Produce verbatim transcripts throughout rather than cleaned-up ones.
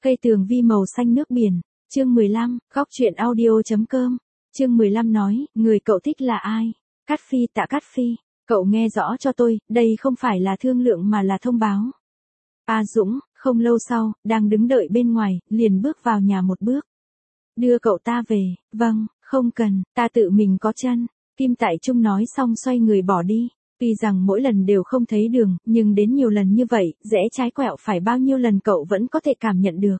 Cây tường vi màu xanh nước biển, chương mười lăm, góc truyện audio.com, chương mười lăm nói, người cậu thích là ai? Cát Phi Tạ Cát Phi, cậu nghe rõ cho tôi, đây không phải là thương lượng mà là thông báo. A Dũng, không lâu sau, đang đứng đợi bên ngoài, liền bước vào nhà một bước. Đưa cậu ta về, vâng, không cần, ta tự mình có chân. Kim Tại Trung nói xong xoay người bỏ đi. Tuy rằng mỗi lần đều không thấy đường, nhưng đến nhiều lần như vậy, rẽ trái quẹo phải bao nhiêu lần cậu vẫn có thể cảm nhận được.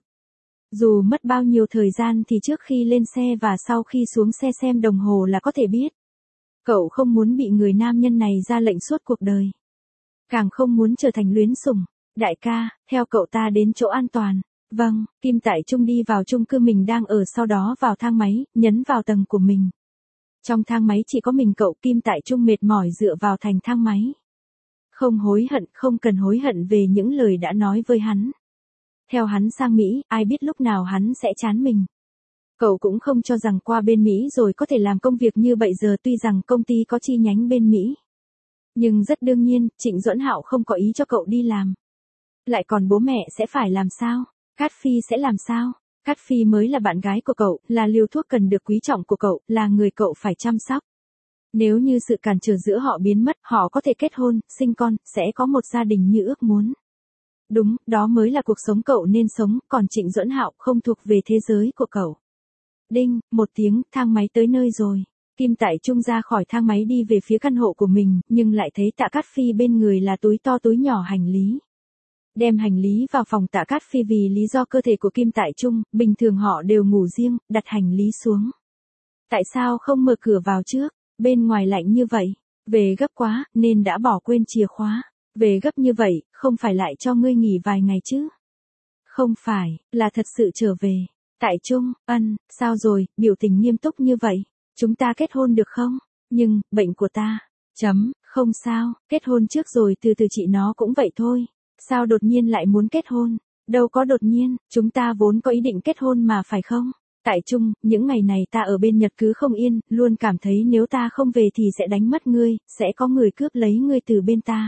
Dù mất bao nhiêu thời gian thì trước khi lên xe và sau khi xuống xe xem đồng hồ là có thể biết. Cậu không muốn bị người nam nhân này ra lệnh suốt cuộc đời. Càng không muốn trở thành luyến sủng. Đại ca, theo cậu ta đến chỗ an toàn. Vâng, Kim Tại Trung đi vào chung cư mình đang ở, sau đó vào thang máy, nhấn vào tầng của mình. Trong thang máy chỉ có mình cậu. Kim Tại Trung mệt mỏi dựa vào thành thang máy. Không hối hận, không cần hối hận về những lời đã nói với hắn. Theo hắn sang Mỹ, ai biết lúc nào hắn sẽ chán mình. Cậu cũng không cho rằng qua bên Mỹ rồi có thể làm công việc như vậy giờ, tuy rằng công ty có chi nhánh bên Mỹ. Nhưng rất đương nhiên, Trịnh Duẫn Hạo không có ý cho cậu đi làm. Lại còn bố mẹ sẽ phải làm sao? Cát Phi sẽ làm sao? Cát Phi mới là bạn gái của cậu, là liều thuốc cần được quý trọng của cậu, là người cậu phải chăm sóc. Nếu như sự cản trở giữa họ biến mất, họ có thể kết hôn, sinh con, sẽ có một gia đình như ước muốn. Đúng, đó mới là cuộc sống cậu nên sống, còn Trịnh Duẫn Hạo không thuộc về thế giới của cậu. Đinh, một tiếng, thang máy tới nơi rồi. Kim Tại Trung ra khỏi thang máy đi về phía căn hộ của mình, nhưng lại thấy Tạ Cát Phi bên người là túi to túi nhỏ hành lý. Đem hành lý vào phòng Tạ Cát Phi vì lý do cơ thể của Kim Tại Trung, bình thường họ đều ngủ riêng, đặt hành lý xuống. Tại sao không mở cửa vào trước, bên ngoài lạnh như vậy, về gấp quá, nên đã bỏ quên chìa khóa. Về gấp như vậy, không phải lại cho ngươi nghỉ vài ngày chứ? Không phải, là thật sự trở về. Tại Trung, ân, sao rồi, biểu tình nghiêm túc như vậy. Chúng ta kết hôn được không? Nhưng, bệnh của ta. Chấm, không sao, kết hôn trước rồi từ từ chị nó cũng vậy thôi. Sao đột nhiên lại muốn kết hôn? Đâu có đột nhiên, chúng ta vốn có ý định kết hôn mà phải không? Tại Trung, những ngày này ta ở bên Nhật cứ không yên, luôn cảm thấy nếu ta không về thì sẽ đánh mất ngươi, sẽ có người cướp lấy ngươi từ bên ta.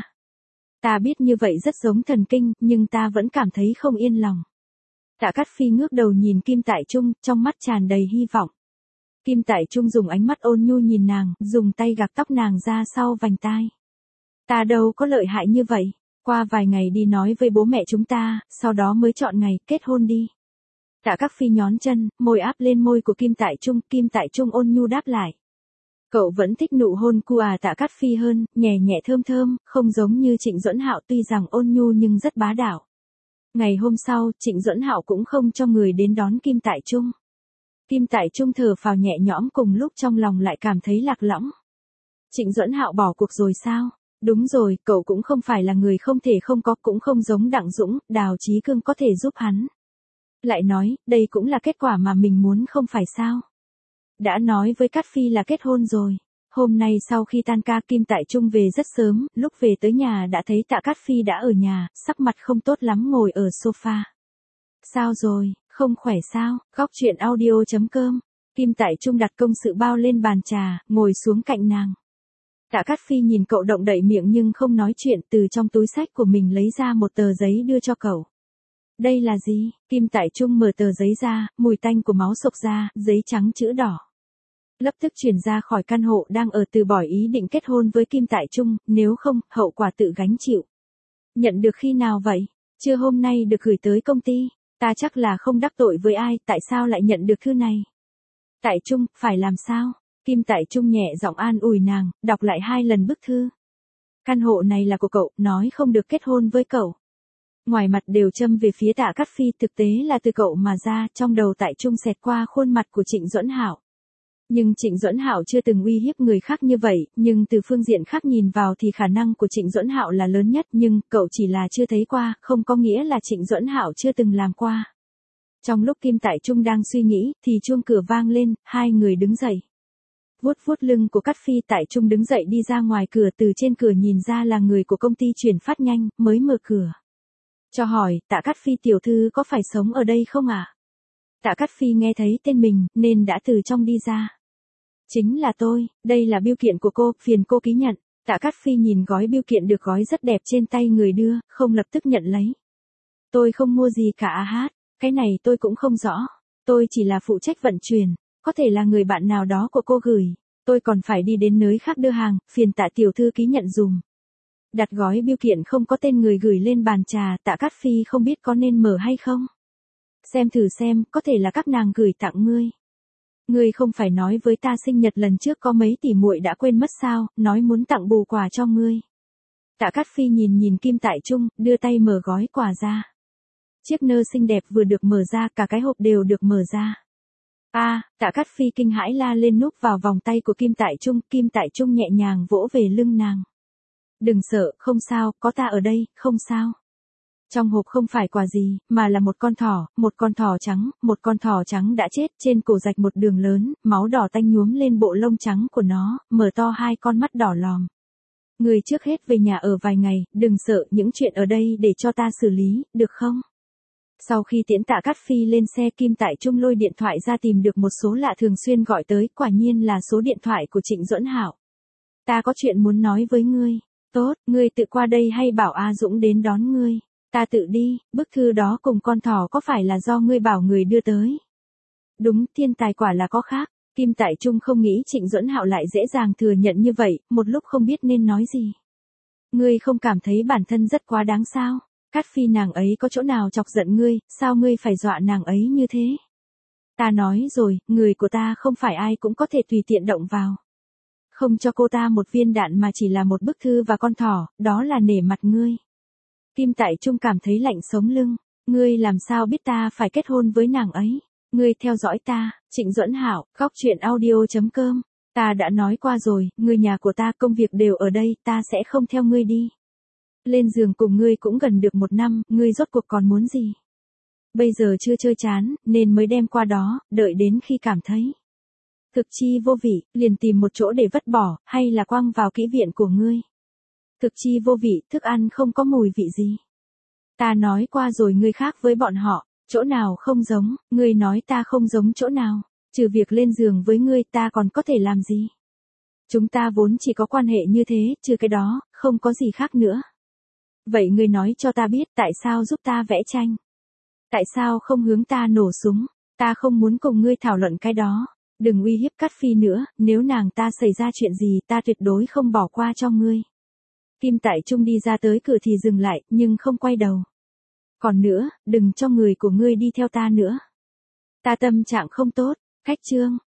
Ta biết như vậy rất giống thần kinh, nhưng ta vẫn cảm thấy không yên lòng. Tạ Cát Phi ngước đầu nhìn Kim Tại Trung, trong mắt tràn đầy hy vọng. Kim Tại Trung dùng ánh mắt ôn nhu nhìn nàng, dùng tay gạt tóc nàng ra sau vành tai. Ta đâu có lợi hại như vậy, qua vài ngày đi nói với bố mẹ chúng ta, sau đó mới chọn ngày kết hôn đi. Tạ Cát Phi nhón chân, môi áp lên môi của Kim Tại Trung, Kim Tại Trung ôn nhu đáp lại. Cậu vẫn thích nụ hôn của à Tạ Cát Phi hơn, nhẹ nhẹ thơm thơm, không giống như Trịnh Duẫn Hạo tuy rằng ôn nhu nhưng rất bá đạo. Ngày hôm sau, Trịnh Duẫn Hạo cũng không cho người đến đón Kim Tại Trung. Kim Tại Trung thở phào nhẹ nhõm, cùng lúc trong lòng lại cảm thấy lạc lõng. Trịnh Duẫn Hạo bỏ cuộc rồi sao? Đúng rồi, cậu cũng không phải là người không thể không có, cũng không giống Đặng Dũng, Đào Chí Cương có thể giúp hắn. Lại nói, đây cũng là kết quả mà mình muốn không phải sao? Đã nói với Cát Phi là kết hôn rồi. Hôm nay sau khi tan ca, Kim Tại Trung về rất sớm, lúc về tới nhà đã thấy Tạ Cát Phi đã ở nhà, sắc mặt không tốt lắm ngồi ở sofa. Sao rồi, không khỏe sao? Góc truyện audio.com. Kim Tại Trung đặt công sự bao lên bàn trà, ngồi xuống cạnh nàng. Tạ Cát Phi nhìn cậu động đậy miệng nhưng không nói chuyện, từ trong túi xách của mình lấy ra một tờ giấy đưa cho cậu. Đây là gì? Kim Tại Trung mở tờ giấy ra, mùi tanh của máu xộc ra, giấy trắng chữ đỏ. Lập tức chuyển ra khỏi căn hộ đang ở, từ bỏ ý định kết hôn với Kim Tại Trung, nếu không, hậu quả tự gánh chịu. Nhận được khi nào vậy? Chưa, hôm nay được gửi tới công ty. Ta chắc là không đắc tội với ai, tại sao lại nhận được thư này? Tại Trung, phải làm sao? Kim Tại Trung nhẹ giọng an ủi nàng, đọc lại hai lần bức thư. Căn hộ này là của cậu, nói không được kết hôn với cậu. Ngoài mặt đều châm về phía Tạ Cát Phi, thực tế là từ cậu mà ra, trong đầu Tại Trung xẹt qua khuôn mặt của Trịnh Duẫn Hạo. Nhưng Trịnh Duẫn Hạo chưa từng uy hiếp người khác như vậy, nhưng từ phương diện khác nhìn vào thì khả năng của Trịnh Duẫn Hạo là lớn nhất, nhưng cậu chỉ là chưa thấy qua, không có nghĩa là Trịnh Duẫn Hạo chưa từng làm qua. Trong lúc Kim Tại Trung đang suy nghĩ, thì chuông cửa vang lên, hai người đứng dậy. Vuốt vuốt lưng của Cát Phi, Tại Trung đứng dậy đi ra ngoài cửa, từ trên cửa nhìn ra là người của công ty chuyển phát nhanh, mới mở cửa. Cho hỏi, Tạ Cát Phi tiểu thư có phải sống ở đây không ạ? À? Tạ Cát Phi nghe thấy tên mình, nên đã từ trong đi ra. Chính là tôi, đây là bưu kiện của cô, phiền cô ký nhận. Tạ Cát Phi nhìn gói bưu kiện được gói rất đẹp trên tay người đưa, không lập tức nhận lấy. Tôi không mua gì cả a hát. Cái này tôi cũng không rõ. Tôi chỉ là phụ trách vận chuyển, có thể là người bạn nào đó của cô gửi. Tôi còn phải đi đến nơi khác đưa hàng, phiền Tạ tiểu thư ký nhận dùm. Đặt gói bưu kiện không có tên người gửi lên bàn trà, Tạ Cát Phi không biết có nên mở hay không. Xem thử xem, có thể là các nàng gửi tặng ngươi. Ngươi không phải nói với ta sinh nhật lần trước có mấy tỷ muội đã quên mất sao, nói muốn tặng bù quà cho ngươi. Tạ Cát Phi nhìn nhìn Kim Tại Trung, đưa tay mở gói quà ra. Chiếc nơ xinh đẹp vừa được mở ra, cả cái hộp đều được mở ra. A, à, Tạ Cát Phi kinh hãi la lên núp vào vòng tay của Kim Tại Trung, Kim Tại Trung nhẹ nhàng vỗ về lưng nàng. Đừng sợ, không sao, có ta ở đây, không sao. Trong hộp không phải quà gì, mà là một con thỏ, một con thỏ trắng, một con thỏ trắng đã chết, trên cổ rạch một đường lớn, máu đỏ tanh nhuốm lên bộ lông trắng của nó, mở to hai con mắt đỏ lòm. Người trước hết về nhà ở vài ngày, đừng sợ, những chuyện ở đây để cho ta xử lý, được không? Sau khi tiễn Tạ Cát Phi lên xe, Kim Tại Trung lôi điện thoại ra tìm được một số lạ thường xuyên gọi tới, quả nhiên là số điện thoại của Trịnh Duẫn Hạo. Ta có chuyện muốn nói với ngươi. Tốt, ngươi tự qua đây hay bảo A Dũng đến đón ngươi? Ta tự đi, bức thư đó cùng con thỏ có phải là do ngươi bảo người đưa tới? Đúng, thiên tài quả là có khác. Kim Tại Trung không nghĩ Trịnh Duẫn Hạo lại dễ dàng thừa nhận như vậy, một lúc không biết nên nói gì. Ngươi không cảm thấy bản thân rất quá đáng sao? Cát Phi nàng ấy có chỗ nào chọc giận ngươi, sao ngươi phải dọa nàng ấy như thế? Ta nói rồi, người của ta không phải ai cũng có thể tùy tiện động vào. Không cho cô ta một viên đạn mà chỉ là một bức thư và con thỏ, đó là nể mặt ngươi. Kim Tại Trung cảm thấy lạnh sống lưng. Ngươi làm sao biết ta phải kết hôn với nàng ấy? Ngươi theo dõi ta, Trịnh Duẫn Hạo, góc truyện audio chấm com. Ta đã nói qua rồi, người nhà của ta công việc đều ở đây, ta sẽ không theo ngươi đi. Lên giường cùng ngươi cũng gần được một năm, ngươi rốt cuộc còn muốn gì? Bây giờ chưa chơi chán, nên mới đem qua đó, đợi đến khi cảm thấy thực chi vô vị, liền tìm một chỗ để vứt bỏ, hay là quăng vào kỹ viện của ngươi. Thực chi vô vị, thức ăn không có mùi vị gì. Ta nói qua rồi, ngươi khác với bọn họ, chỗ nào không giống, ngươi nói ta không giống chỗ nào, trừ việc lên giường với ngươi ta còn có thể làm gì. Chúng ta vốn chỉ có quan hệ như thế, trừ cái đó, không có gì khác nữa. Vậy ngươi nói cho ta biết tại sao giúp ta vẽ tranh? Tại sao không hướng ta nổ súng? Ta không muốn cùng ngươi thảo luận cái đó. Đừng uy hiếp Cát Phi nữa, nếu nàng ta xảy ra chuyện gì ta tuyệt đối không bỏ qua cho ngươi. Kim Tại Trung đi ra tới cửa thì dừng lại, nhưng không quay đầu. Còn nữa, đừng cho người của ngươi đi theo ta nữa. Ta tâm trạng không tốt, cách chương.